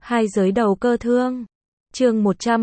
Hai giới đầu cơ thương. Chương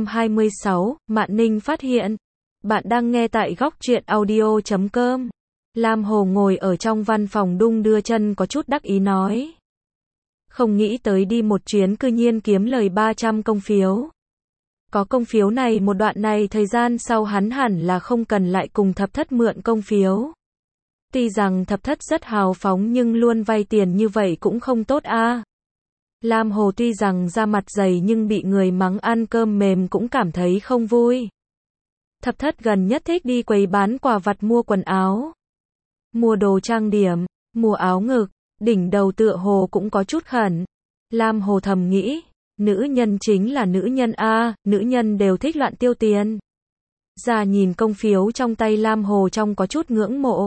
126, Mạn Ninh phát hiện. Bạn đang nghe tại góc truyện audio.com. Lam Hồ ngồi ở trong văn phòng đung đưa chân có chút đắc ý nói. Không nghĩ tới đi một chuyến cư nhiên kiếm lời 300 công phiếu. Có công phiếu này một đoạn này thời gian sau hắn hẳn là không cần lại cùng thập thất mượn công phiếu. Tuy rằng thập thất rất hào phóng nhưng luôn vay tiền như vậy cũng không tốt a. Lam Hồ tuy rằng da mặt dày nhưng bị người mắng ăn cơm mềm cũng cảm thấy không vui. Thập thất gần nhất thích đi quầy bán quà vặt mua quần áo, mua đồ trang điểm, mua áo ngực, đỉnh đầu tựa hồ cũng có chút khẩn. Lam Hồ thầm nghĩ, nữ nhân chính là nữ nhân a, nữ nhân đều thích loạn tiêu tiền. Ra nhìn công phiếu trong tay Lam Hồ trông có chút ngưỡng mộ.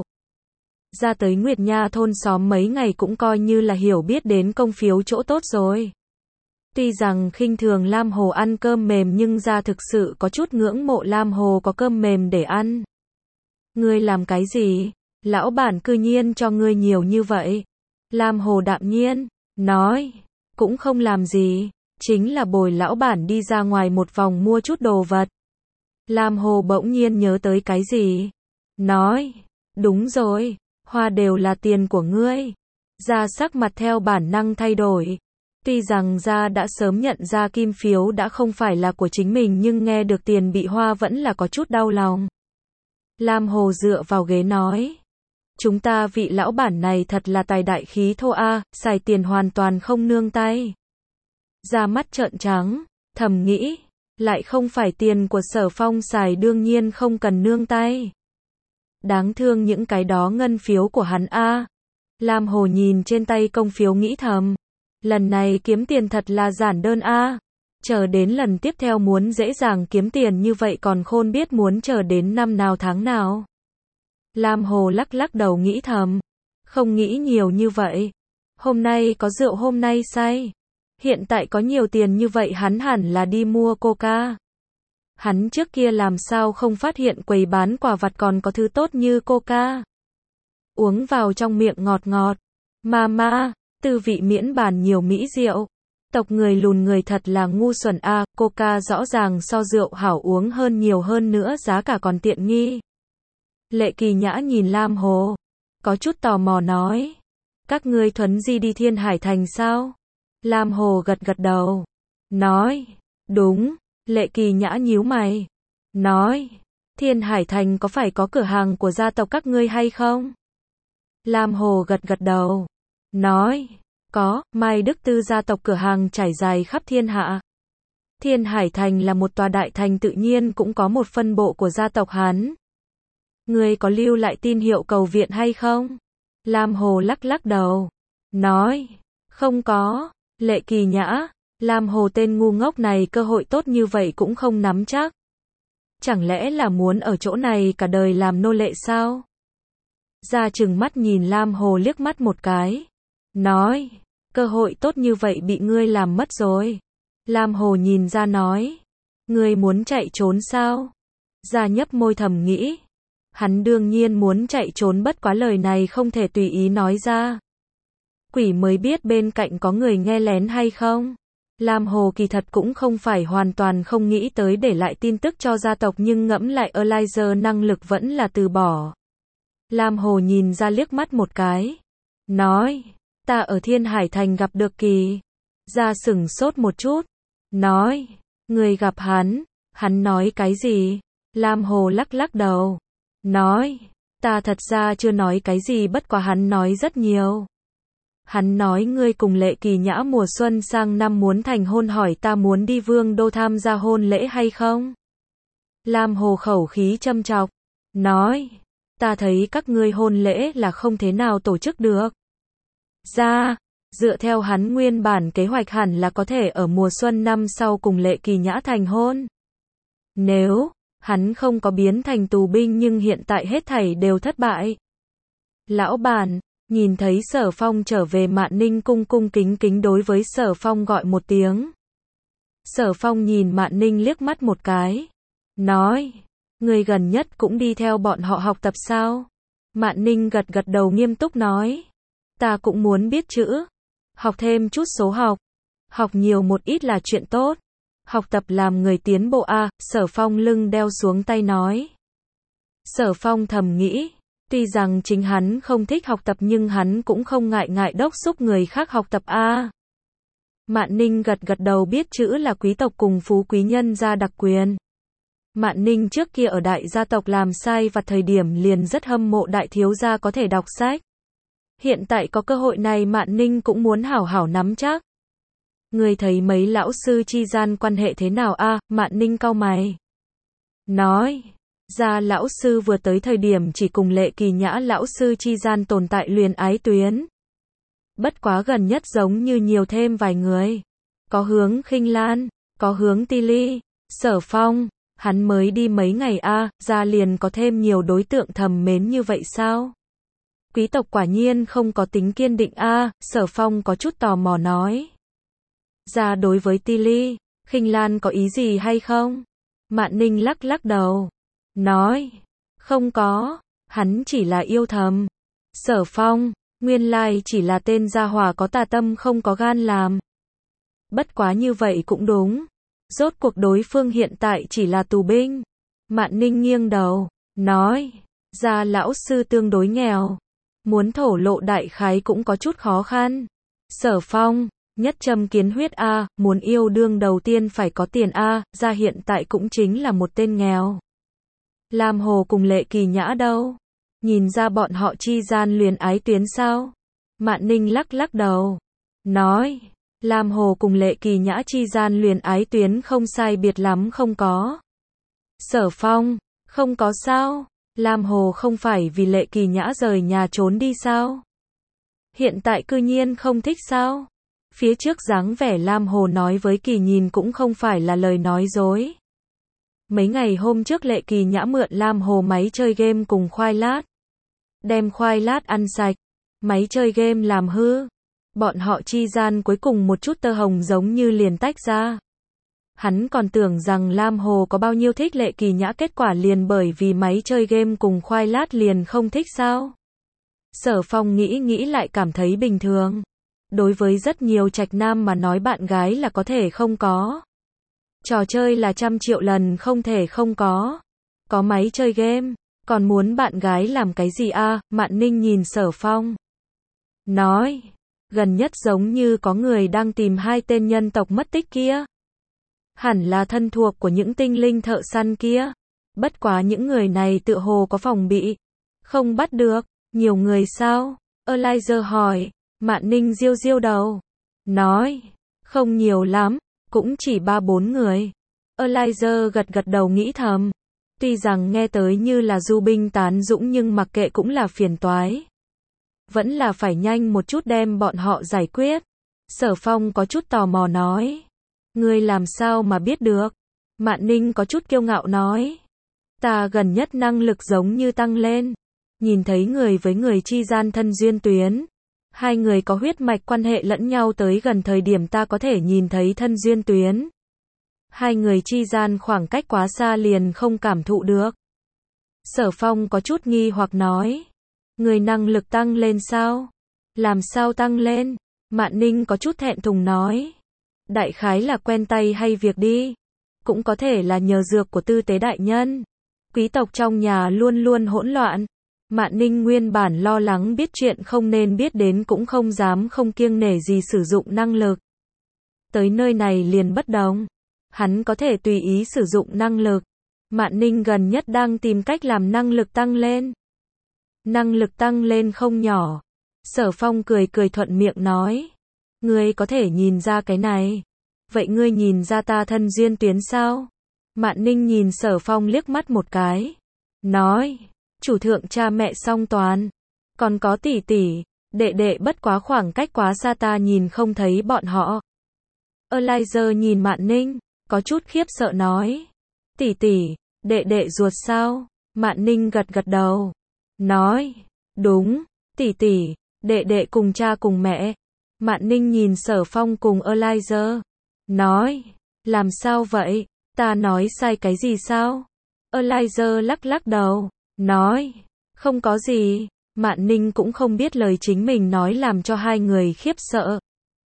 Ra tới Nguyệt Nha thôn xóm mấy ngày cũng coi như là hiểu biết đến công phiếu chỗ tốt rồi. Tuy rằng khinh thường Lam Hồ ăn cơm mềm nhưng ra thực sự có chút ngưỡng mộ Lam Hồ có cơm mềm để ăn. Ngươi làm cái gì? Lão bản cư nhiên cho ngươi nhiều như vậy. Lam Hồ đạm nhiên, nói, cũng không làm gì, chính là bồi lão bản đi ra ngoài một vòng mua chút đồ vật. Lam Hồ bỗng nhiên nhớ tới cái gì? Nói, đúng rồi, hoa đều là tiền của ngươi. Gia sắc mặt theo bản năng thay đổi. Tuy rằng Gia đã sớm nhận ra kim phiếu đã không phải là của chính mình nhưng nghe được tiền bị hoa vẫn là có chút đau lòng. Lam Hồ dựa vào ghế nói. Chúng ta vị lão bản này thật là tài đại khí thô a, xài tiền hoàn toàn không nương tay. Gia mắt trợn trắng, thầm nghĩ, lại không phải tiền của Sở Phong xài đương nhiên không cần nương tay. Đáng thương những cái đó ngân phiếu của hắn a. Lam Hồ nhìn trên tay công phiếu nghĩ thầm, lần này kiếm tiền thật là giản đơn a. Chờ đến lần tiếp theo muốn dễ dàng kiếm tiền như vậy còn khôn biết muốn chờ đến năm nào tháng nào. Lam Hồ lắc lắc đầu nghĩ thầm, không nghĩ nhiều như vậy. Hôm nay có rượu hôm nay say. Hiện tại có nhiều tiền như vậy hắn hẳn là đi mua coca. Hắn trước kia làm sao không phát hiện quầy bán quà vặt còn có thứ tốt như coca. Uống vào trong miệng ngọt ngọt. Mama, tư vị miễn bàn nhiều mỹ rượu. Tộc người lùn người thật là ngu xuẩn a, coca rõ ràng so rượu hảo uống hơn nhiều hơn nữa giá cả còn tiện nghi. Lệ Kỳ Nhã nhìn Lam Hồ, có chút tò mò nói, các ngươi thuấn di đi Thiên Hải Thành sao? Lam Hồ gật gật đầu, nói, đúng. Lệ Kỳ Nhã nhíu mày, nói, Thiên Hải Thành có phải có cửa hàng của gia tộc các ngươi hay không? Lam Hồ gật gật đầu, nói, có, Mai Đức Tư gia tộc cửa hàng trải dài khắp thiên hạ. Thiên Hải Thành là một tòa đại thành tự nhiên cũng có một phân bộ của gia tộc hắn. Ngươi có lưu lại tin hiệu cầu viện hay không? Lam Hồ lắc lắc đầu, nói, không có. Lệ Kỳ Nhã, Lam Hồ tên ngu ngốc này cơ hội tốt như vậy cũng không nắm chắc. Chẳng lẽ là muốn ở chỗ này cả đời làm nô lệ sao? Gia trừng mắt nhìn Lam Hồ liếc mắt một cái, nói, cơ hội tốt như vậy bị ngươi làm mất rồi. Lam Hồ nhìn Gia nói, ngươi muốn chạy trốn sao? Gia nhấp môi thầm nghĩ, hắn đương nhiên muốn chạy trốn bất quá lời này không thể tùy ý nói ra. Quỷ mới biết bên cạnh có người nghe lén hay không. Lam Hồ kỳ thật cũng không phải hoàn toàn không nghĩ tới để lại tin tức cho gia tộc nhưng ngẫm lại Elijah năng lực vẫn là từ bỏ. Lam Hồ nhìn Ra liếc mắt một cái, nói, ta ở Thiên Hải Thành gặp được Kỳ. Ra sửng sốt một chút, nói, người gặp hắn nói cái gì? Lam Hồ lắc lắc đầu, nói, ta thật ra chưa nói cái gì bất quá hắn nói rất nhiều. Hắn nói ngươi cùng Lệ Kỳ Nhã mùa xuân sang năm muốn thành hôn hỏi ta muốn đi Vương Đô tham gia hôn lễ hay không? Lam Hồ khẩu khí châm chọc, nói, ta thấy các ngươi hôn lễ là không thế nào tổ chức được. Dựa theo hắn nguyên bản kế hoạch hẳn là có thể ở mùa xuân năm sau cùng Lệ Kỳ Nhã thành hôn. Nếu hắn không có biến thành tù binh nhưng hiện tại hết thảy đều thất bại. Lão bản, nhìn thấy Sở Phong trở về Mạn Ninh cung cung kính kính đối với Sở Phong gọi một tiếng. Sở Phong nhìn Mạn Ninh liếc mắt một cái, nói, người gần nhất cũng đi theo bọn họ học tập sao? Mạn Ninh gật gật đầu nghiêm túc nói, ta cũng muốn biết chữ, học thêm chút số học. Học nhiều một ít là chuyện tốt. Học tập làm người tiến bộ a, Sở Phong lưng đeo xuống tay nói. Sở Phong thầm nghĩ, tuy rằng chính hắn không thích học tập nhưng hắn cũng không ngại ngại đốc thúc người khác học tập a. Mạn Ninh gật gật đầu, biết chữ là quý tộc cùng phú quý nhân gia đặc quyền. Mạn Ninh trước kia ở đại gia tộc làm sai vặt thời điểm liền rất hâm mộ đại thiếu gia có thể đọc sách. Hiện tại có cơ hội này Mạn Ninh cũng muốn hảo hảo nắm chắc. Người thấy mấy lão sư chi gian quan hệ thế nào a? Mạn Ninh cau mày. Nói, ra lão sư vừa tới thời điểm chỉ cùng Lệ Kỳ Nhã lão sư chi gian tồn tại luyến ái tuyến. Bất quá gần nhất giống như nhiều thêm vài người. Có hướng Khinh Lan, có hướng Ti Ly, Sở Phong, hắn mới đi mấy ngày a, ra liền có thêm nhiều đối tượng thầm mến như vậy sao? Quý tộc quả nhiên không có tính kiên định a, Sở Phong có chút tò mò nói. Ra đối với Ti Ly, Khinh Lan có ý gì hay không? Mạn Ninh lắc lắc đầu. Nói, không có, hắn chỉ là yêu thầm. Sở Phong, nguyên lai chỉ là tên gia hỏa có tà tâm không có gan làm. Bất quá như vậy cũng đúng. Rốt cuộc đối phương hiện tại chỉ là tù binh. Mạn Ninh nghiêng đầu, nói, gia lão sư tương đối nghèo. Muốn thổ lộ đại khái cũng có chút khó khăn. Sở Phong, nhất châm kiến huyết a, muốn yêu đương đầu tiên phải có tiền a, gia hiện tại cũng chính là một tên nghèo. Lam Hồ cùng Lệ Kỳ Nhã đâu? Nhìn ra bọn họ chi gian luyến ái tuyến sao? Mạn Ninh lắc lắc đầu. Nói, Lam Hồ cùng Lệ Kỳ Nhã chi gian luyến ái tuyến không sai biệt lắm không có. Sở Phong, không có sao? Lam Hồ không phải vì Lệ Kỳ Nhã rời nhà trốn đi sao? Hiện tại cư nhiên không thích sao? Phía trước dáng vẻ Lam Hồ nói với Kỳ Nhìn cũng không phải là lời nói dối. Mấy ngày hôm trước Lệ Kỳ Nhã mượn Lam Hồ máy chơi game cùng khoai lát. Đem khoai lát ăn sạch, máy chơi game làm hư. Bọn họ chi gian cuối cùng một chút tơ hồng giống như liền tách ra. Hắn còn tưởng rằng Lam Hồ có bao nhiêu thích Lệ Kỳ Nhã, kết quả liền bởi vì máy chơi game cùng khoai lát liền không thích sao? Sở Phong nghĩ nghĩ lại cảm thấy bình thường. Đối với rất nhiều trạch nam mà nói bạn gái là có thể không có. Trò chơi là 100 triệu lần không thể không có. Có máy chơi game, còn muốn bạn gái làm cái gì a? Mạn Ninh nhìn Sở Phong. Nói, gần nhất giống như có người đang tìm 2 tên nhân tộc mất tích kia. Hẳn là thân thuộc của những tinh linh thợ săn kia. Bất quá những người này tựa hồ có phòng bị. Không bắt được, nhiều người sao? Elijah hỏi. Mạn Ninh riêu riêu đầu. Nói, không nhiều lắm, cũng chỉ 3-4 người. Elijah gật gật đầu nghĩ thầm. Tuy rằng nghe tới như là du binh tán dũng nhưng mặc kệ cũng là phiền toái. Vẫn là phải nhanh một chút đem bọn họ giải quyết. Sở Phong có chút tò mò nói. Ngươi làm sao mà biết được? Mạn Ninh có chút kiêu ngạo nói. Ta gần nhất năng lực giống như tăng lên. Nhìn thấy người với người chi gian thân duyên tuyến. 2 người có huyết mạch quan hệ lẫn nhau tới gần thời điểm ta có thể nhìn thấy thân duyên tuyến. 2 người chi gian khoảng cách quá xa liền không cảm thụ được. Sở Phong có chút nghi hoặc nói. Người năng lực tăng lên sao? Làm sao tăng lên? Mạn Ninh có chút thẹn thùng nói. Đại khái là quen tay hay việc đi. Cũng có thể là nhờ dược của tư tế đại nhân. Quý tộc trong nhà luôn luôn hỗn loạn. Mạn Ninh nguyên bản lo lắng biết chuyện không nên biết đến cũng không dám không kiêng nể gì sử dụng năng lực. Tới nơi này liền bất đồng. Hắn có thể tùy ý sử dụng năng lực. Mạn Ninh gần nhất đang tìm cách làm năng lực tăng lên. Năng lực tăng lên không nhỏ. Sở Phong cười cười thuận miệng nói. Ngươi có thể nhìn ra cái này. Vậy ngươi nhìn ra ta thân duyên tuyến sao? Mạn Ninh nhìn Sở Phong liếc mắt một cái. Nói. Chủ thượng cha mẹ song toàn. Còn có tỷ tỷ, đệ đệ bất quá khoảng cách quá xa ta nhìn không thấy bọn họ. Elijah nhìn Mạn Ninh, có chút khiếp sợ nói. Tỷ tỷ, đệ đệ ruột sao? Mạn Ninh gật gật đầu. Nói, đúng, tỷ tỷ, đệ đệ cùng cha cùng mẹ. Mạn Ninh nhìn Sở Phong cùng Elijah. Nói, làm sao vậy? Ta nói sai cái gì sao? Elijah lắc lắc đầu. Nói, không có gì. Mạn Ninh cũng không biết lời chính mình nói làm cho 2 người khiếp sợ.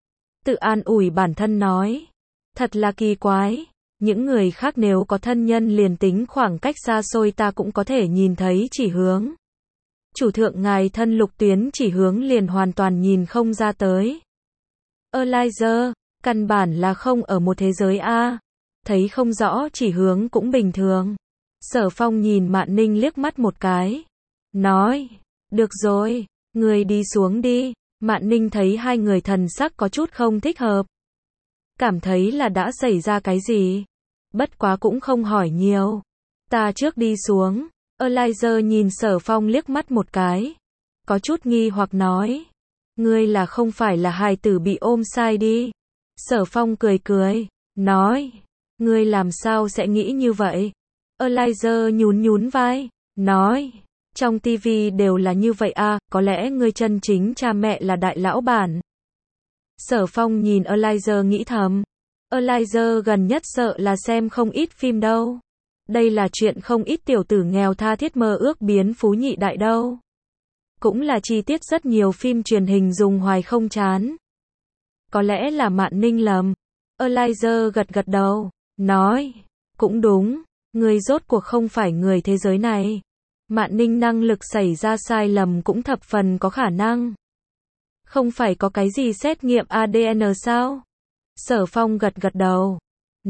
Tự an ủi bản thân nói. Thật là kỳ quái. Những người khác nếu có thân nhân liền tính khoảng cách xa xôi ta cũng có thể nhìn thấy chỉ hướng. Chủ thượng ngài thân lục tuyến chỉ hướng liền hoàn toàn nhìn không ra tới. Elijah, căn bản là không ở một thế giới A. Thấy không rõ chỉ hướng cũng bình thường. Sở Phong nhìn Mạn Ninh liếc mắt một cái. Nói, được rồi, người đi xuống đi. Mạn Ninh thấy hai người thần sắc có chút không thích hợp. Cảm thấy là đã xảy ra cái gì. Bất quá cũng không hỏi nhiều. Ta trước đi xuống. Elijah nhìn Sở Phong liếc mắt một cái. Có chút nghi hoặc nói. Ngươi là không phải là hài tử bị ôm sai đi. Sở Phong cười cười. Nói. Ngươi làm sao sẽ nghĩ như vậy? Elijah nhún nhún vai. Nói. Trong TV đều là như vậy à, có lẽ ngươi chân chính cha mẹ là đại lão bản. Sở Phong nhìn Elijah nghĩ thầm. Elijah gần nhất sợ là xem không ít phim đâu. Đây là chuyện không ít tiểu tử nghèo tha thiết mơ ước biến phú nhị đại đâu. Cũng là chi tiết rất nhiều phim truyền hình dùng hoài không chán. Có lẽ là Mạn Ninh lầm. Elijah gật gật đầu. Nói. Cũng đúng. Người rốt cuộc không phải người thế giới này. Mạn Ninh năng lực xảy ra sai lầm cũng thập phần có khả năng. Không phải có cái gì xét nghiệm ADN sao? Sở Phong gật gật đầu.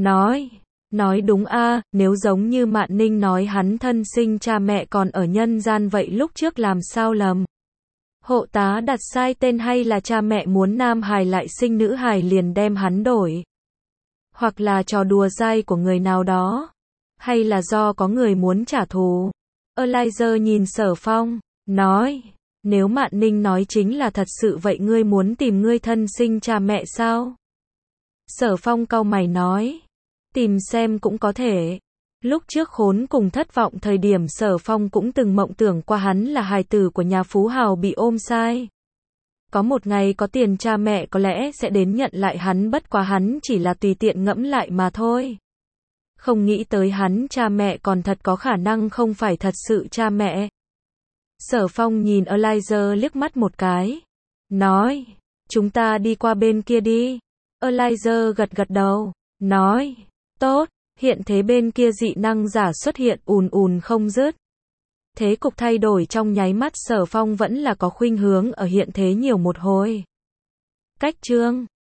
Nói đúng a, nếu giống như Mạn Ninh nói hắn thân sinh cha mẹ còn ở nhân gian vậy lúc trước làm sao lầm? Hộ tá đặt sai tên hay là cha mẹ muốn nam hài lại sinh nữ hài liền đem hắn đổi? Hoặc là trò đùa dai của người nào đó? Hay là do có người muốn trả thù? Elijah nhìn Sở Phong, nói, nếu Mạn Ninh nói chính là thật sự vậy ngươi muốn tìm ngươi thân sinh cha mẹ sao? Sở Phong cau mày nói, tìm xem cũng có thể. Lúc trước khốn cùng thất vọng thời điểm Sở Phong cũng từng mộng tưởng qua hắn là hài tử của nhà phú hào bị ôm sai. Có một ngày có tiền cha mẹ có lẽ sẽ đến nhận lại hắn, bất quá hắn chỉ là tùy tiện ngẫm lại mà thôi. Không nghĩ tới hắn cha mẹ còn thật có khả năng không phải thật sự cha mẹ. Sở Phong nhìn Elijah liếc mắt một cái. Nói, chúng ta đi qua bên kia đi. Elijah gật gật đầu. Nói, tốt, hiện thế bên kia dị năng giả xuất hiện ùn ùn không dứt. Thế cục thay đổi trong nháy mắt. Sở Phong vẫn là có khuynh hướng ở hiện thế nhiều một hồi. Cách chương